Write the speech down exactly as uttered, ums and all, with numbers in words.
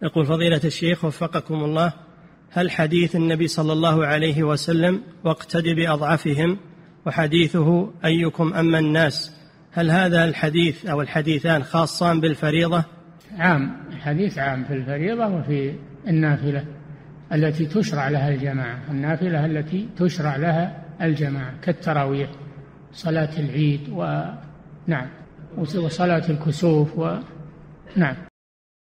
يقول فضيلة الشيخ وفقكم الله، هل حديث النبي صلى الله عليه وسلم واقتد بأضعفهم وحديثه أيكم أما الناس، هل هذا الحديث أو الحديثان خاصان بالفريضة؟ عام، الحديث عام في الفريضة وفي النافلة التي تشرع لها الجماعة، النافلة التي تشرع لها الجماعة كالتراويح، صلاة العيد، ونعم، وصلاة الكسوف، ونعم.